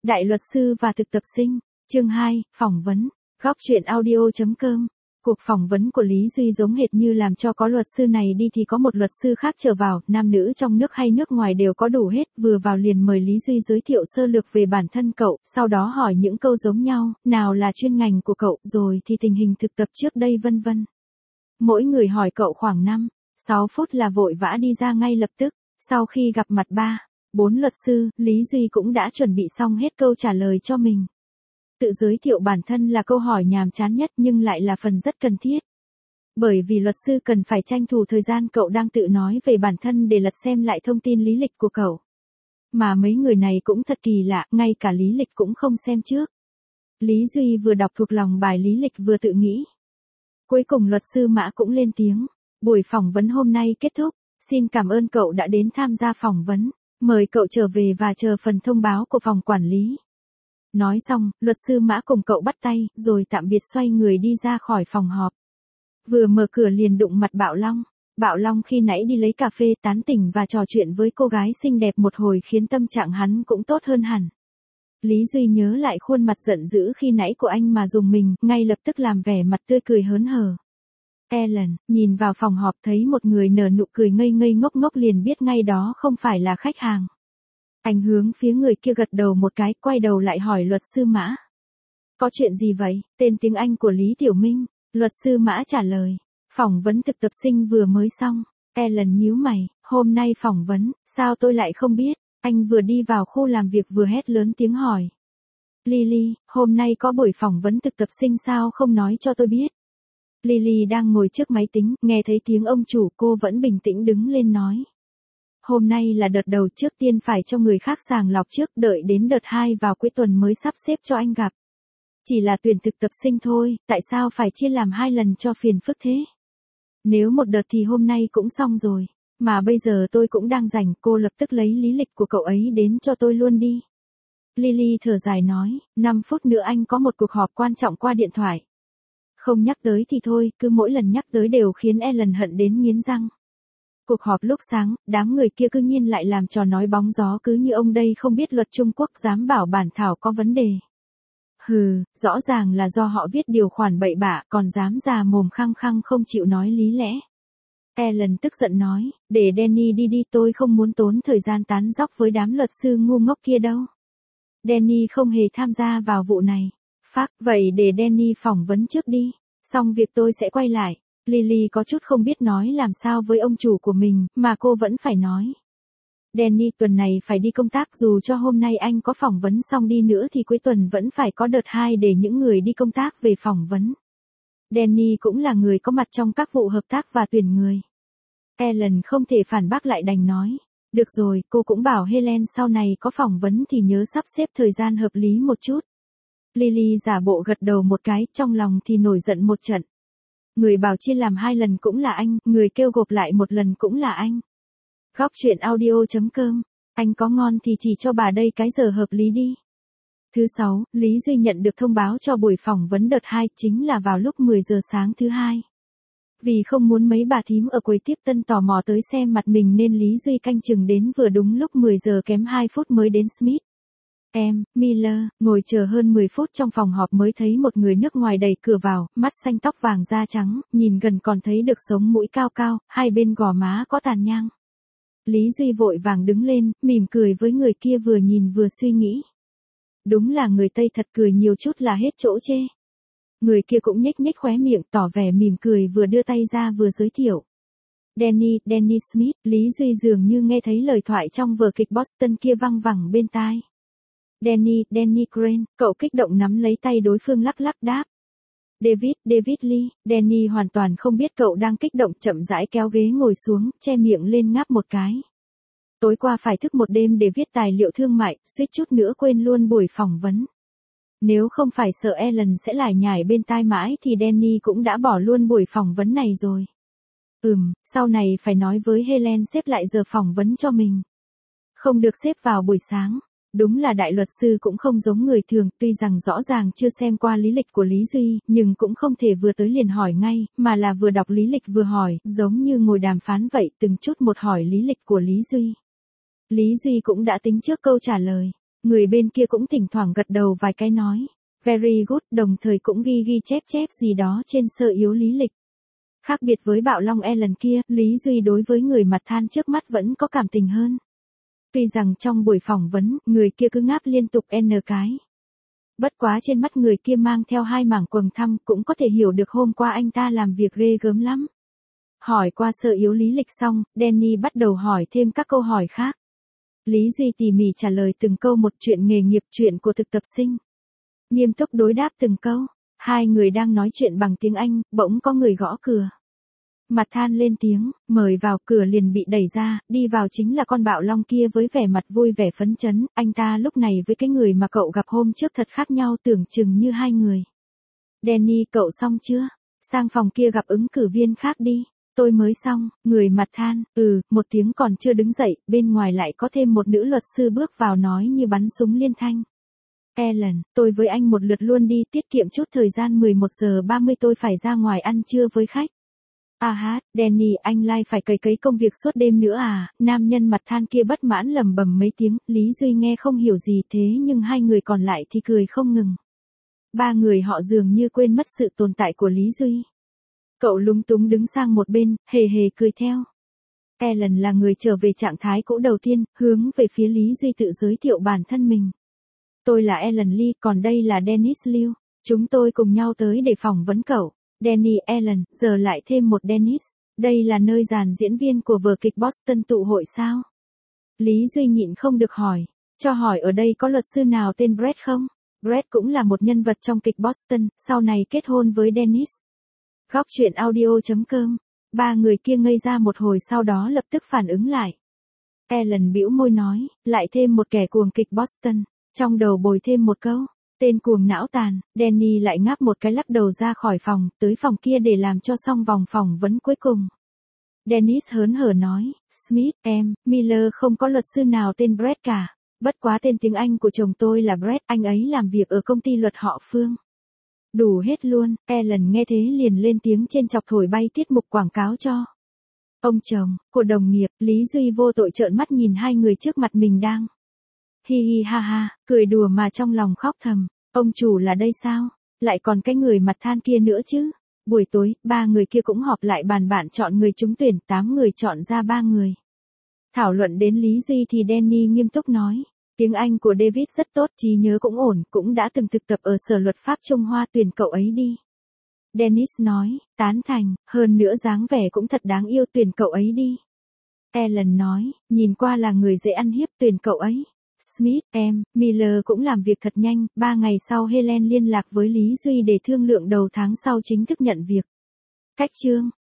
Đại luật sư và thực tập sinh, chương 2, phỏng vấn, góc truyện audio.com. Cuộc phỏng vấn của Lý Duy giống hệt như làm cho có luật sư này đi thì có một luật sư khác trở vào, nam nữ trong nước hay nước ngoài đều có đủ hết, vừa vào liền mời Lý Duy giới thiệu sơ lược về bản thân cậu, sau đó hỏi những câu giống nhau, nào là chuyên ngành của cậu, rồi thì tình hình thực tập trước đây vân vân. Mỗi người hỏi cậu khoảng 5-6 phút là vội vã đi ra ngay lập tức, sau khi gặp mặt 3-4 luật sư, Lý Duy cũng đã chuẩn bị xong hết câu trả lời cho mình. Tự giới thiệu bản thân là câu hỏi nhàm chán nhất nhưng lại là phần rất cần thiết. Bởi vì luật sư cần phải tranh thủ thời gian cậu đang tự nói về bản thân để lật xem lại thông tin lý lịch của cậu. Mà mấy người này cũng thật kỳ lạ, ngay cả lý lịch cũng không xem trước. Lý Duy vừa đọc thuộc lòng bài lý lịch vừa tự nghĩ. Cuối cùng luật sư Mã cũng lên tiếng. Buổi phỏng vấn hôm nay kết thúc, xin cảm ơn cậu đã đến tham gia phỏng vấn. Mời cậu trở về và chờ phần thông báo của phòng quản lý. Nói xong, luật sư Mã cùng cậu bắt tay, rồi tạm biệt xoay người đi ra khỏi phòng họp. Vừa mở cửa liền đụng mặt Bảo Long. Bảo Long khi nãy đi lấy cà phê tán tỉnh và trò chuyện với cô gái xinh đẹp một hồi khiến tâm trạng hắn cũng tốt hơn hẳn. Lý Duy nhớ lại khuôn mặt giận dữ khi nãy của anh mà dùng mình, ngay lập tức làm vẻ mặt tươi cười hớn hở. Ellen, nhìn vào phòng họp thấy một người nở nụ cười ngây ngây ngốc ngốc liền biết ngay đó không phải là khách hàng. Anh hướng phía người kia gật đầu một cái, quay đầu lại hỏi luật sư Mã. Có chuyện gì vậy? Tên tiếng Anh của Lý Tiểu Minh. Luật sư Mã trả lời. Phỏng vấn thực tập sinh vừa mới xong. Ellen nhíu mày, hôm nay phỏng vấn, sao tôi lại không biết? Anh vừa đi vào khu làm việc vừa hét lớn tiếng hỏi. Lily, hôm nay có buổi phỏng vấn thực tập sinh sao không nói cho tôi biết? Lily đang ngồi trước máy tính, nghe thấy tiếng ông chủ cô vẫn bình tĩnh đứng lên nói. Hôm nay là đợt đầu, trước tiên phải cho người khác sàng lọc trước, đợi đến đợt 2 vào cuối tuần mới sắp xếp cho anh gặp. Chỉ là tuyển thực tập sinh thôi, tại sao phải chia làm 2 lần cho phiền phức thế? Nếu một đợt thì hôm nay cũng xong rồi, mà bây giờ tôi cũng đang rảnh, cô lập tức lấy lý lịch của cậu ấy đến cho tôi luôn đi. Lily thở dài nói, 5 phút nữa anh có một cuộc họp quan trọng qua điện thoại. Không nhắc tới thì thôi, cứ mỗi lần nhắc tới đều khiến Ellen hận đến nghiến răng. Cuộc họp lúc sáng, đám người kia cứ nhiên lại làm trò nói bóng gió cứ như ông đây không biết luật Trung Quốc dám bảo bản thảo có vấn đề. Hừ, rõ ràng là do họ viết điều khoản bậy bạ còn dám già mồm khăng khăng không chịu nói lý lẽ. Ellen tức giận nói, để Danny đi đi, tôi không muốn tốn thời gian tán dóc với đám luật sư ngu ngốc kia đâu. Danny không hề tham gia vào vụ này. Phác, vậy để Danny phỏng vấn trước đi, xong việc tôi sẽ quay lại. Lily có chút không biết nói làm sao với ông chủ của mình, mà cô vẫn phải nói. Danny tuần này phải đi công tác, dù cho hôm nay anh có phỏng vấn xong đi nữa thì cuối tuần vẫn phải có đợt 2 để những người đi công tác về phỏng vấn. Danny cũng là người có mặt trong các vụ hợp tác và tuyển người. Ellen không thể phản bác lại đành nói. Được rồi, cô cũng bảo Helen sau này có phỏng vấn thì nhớ sắp xếp thời gian hợp lý một chút. Lily giả bộ gật đầu một cái, trong lòng thì nổi giận một trận. Người bảo chia làm 2 lần cũng là anh, người kêu gộp lại một lần cũng là anh. Góc truyện audio.com, anh có ngon thì chỉ cho bà đây cái giờ hợp lý đi. Thứ 6, Lý Duy nhận được thông báo cho buổi phỏng vấn đợt 2 chính là vào lúc 10 giờ sáng thứ 2. Vì không muốn mấy bà thím ở quầy tiếp tân tò mò tới xem mặt mình nên Lý Duy canh chừng đến vừa đúng lúc 10 giờ kém 2 phút mới đến Smith. Miller, ngồi chờ hơn 10 phút trong phòng họp mới thấy một người nước ngoài đẩy cửa vào, mắt xanh tóc vàng da trắng, nhìn gần còn thấy được sống mũi cao cao, hai bên gò má có tàn nhang. Lý Duy vội vàng đứng lên, mỉm cười với người kia vừa nhìn vừa suy nghĩ. Đúng là người Tây thật, cười nhiều chút là hết chỗ chê. Người kia cũng nhếch nhếch khóe miệng tỏ vẻ mỉm cười vừa đưa tay ra vừa giới thiệu. Danny Smith, Lý Duy dường như nghe thấy lời thoại trong vở kịch Boston kia văng vẳng bên tai. Danny Crane, cậu kích động nắm lấy tay đối phương lắc lắc đáp. David Lee, Danny hoàn toàn không biết cậu đang kích động, chậm rãi kéo ghế ngồi xuống, che miệng lên ngáp một cái. Tối qua phải thức một đêm để viết tài liệu thương mại, suýt chút nữa quên luôn buổi phỏng vấn. Nếu không phải sợ Ellen sẽ lải nhải bên tai mãi thì Danny cũng đã bỏ luôn buổi phỏng vấn này rồi. Sau này phải nói với Helen xếp lại giờ phỏng vấn cho mình. Không được xếp vào buổi sáng. Đúng là đại luật sư cũng không giống người thường, tuy rằng rõ ràng chưa xem qua lý lịch của Lý Duy, nhưng cũng không thể vừa tới liền hỏi ngay, mà là vừa đọc lý lịch vừa hỏi, giống như ngồi đàm phán vậy, từng chút một hỏi lý lịch của Lý Duy. Lý Duy cũng đã tính trước câu trả lời. Người bên kia cũng thỉnh thoảng gật đầu vài cái nói. Very good, đồng thời cũng ghi ghi chép chép gì đó trên sơ yếu lý lịch. Khác biệt với Bạo Long Ellen kia, Lý Duy đối với người mặt than trước mắt vẫn có cảm tình hơn. Tuy rằng trong buổi phỏng vấn, người kia cứ ngáp liên tục n cái. Bất quá trên mắt người kia mang theo hai mảng quầng thâm cũng có thể hiểu được hôm qua anh ta làm việc ghê gớm lắm. Hỏi qua sơ yếu lý lịch xong, Danny bắt đầu hỏi thêm các câu hỏi khác. Lý Duy tỉ mỉ trả lời từng câu một, chuyện nghề nghiệp, chuyện của thực tập sinh. Nghiêm túc đối đáp từng câu. Hai người đang nói chuyện bằng tiếng Anh, bỗng có người gõ cửa. Mặt than lên tiếng, mời vào, cửa liền bị đẩy ra, đi vào chính là con Bạo Long kia với vẻ mặt vui vẻ phấn chấn, anh ta lúc này với cái người mà cậu gặp hôm trước thật khác nhau, tưởng chừng như hai người. Danny, cậu xong chưa? Sang phòng kia gặp ứng cử viên khác đi. Tôi mới xong, người mặt than, một tiếng còn chưa đứng dậy, bên ngoài lại có thêm một nữ luật sư bước vào nói như bắn súng liên thanh. Ellen, tôi với anh một lượt luôn đi, tiết kiệm chút thời gian, 11 giờ 30 tôi phải ra ngoài ăn trưa với khách. Danny, anh lại phải cày cấy công việc suốt đêm nữa à? Nam nhân mặt than kia bất mãn lầm bầm mấy tiếng, Lý Duy nghe không hiểu gì thế nhưng hai người còn lại thì cười không ngừng. Ba người họ dường như quên mất sự tồn tại của Lý Duy. Cậu lúng túng đứng sang một bên, hề hề cười theo. Ellen là người trở về trạng thái cũ đầu tiên, hướng về phía Lý Duy tự giới thiệu bản thân mình. Tôi là Ellen Lee, còn đây là Dennis Liu. Chúng tôi cùng nhau tới để phỏng vấn cậu. Danny, Ellen, giờ lại thêm một Dennis. Đây là nơi dàn diễn viên của vở kịch Boston tụ hội sao? Lý Duy nhịn không được hỏi. Cho hỏi ở đây có luật sư nào tên Brett không? Brett cũng là một nhân vật trong kịch Boston, sau này kết hôn với Dennis. Góc truyện audio.com. Ba người kia ngây ra một hồi sau đó lập tức phản ứng lại. Ellen bĩu môi nói, lại thêm một kẻ cuồng kịch Boston. Trong đầu bồi thêm một câu. Tên cuồng não tàn. Danny lại ngáp một cái lắc đầu ra khỏi phòng, tới phòng kia để làm cho xong vòng phỏng vấn cuối cùng. Dennis hớn hở nói, Smith, Miller không có luật sư nào tên Brett cả. Bất quá tên tiếng Anh của chồng tôi là Brett, anh ấy làm việc ở công ty luật họ Phương. Đủ hết luôn. Ellen nghe thế liền lên tiếng trên chọc thổi bay tiết mục quảng cáo cho ông chồng của đồng nghiệp. Lý Duy vô tội trợn mắt nhìn hai người trước mặt mình đang hi hi ha ha, cười đùa mà trong lòng khóc thầm. Ông chủ là đây sao? Lại còn cái người mặt than kia nữa chứ. Buổi tối, ba người kia cũng họp lại bàn bạn chọn người trúng tuyển, 8 người chọn ra 3 người. Thảo luận đến Lý Duy thì Danny nghiêm túc nói. Tiếng Anh của David rất tốt, trí nhớ cũng ổn, cũng đã từng thực tập ở Sở Luật pháp Trung Hoa, tuyển cậu ấy đi. Dennis nói, tán thành, hơn nữa dáng vẻ cũng thật đáng yêu, tuyển cậu ấy đi. Ellen nói, nhìn qua là người dễ ăn hiếp, tuyển cậu ấy. Smith, Miller cũng làm việc thật nhanh, 3 ngày sau Helen liên lạc với Lý Duy để thương lượng đầu tháng sau chính thức nhận việc. Cách chương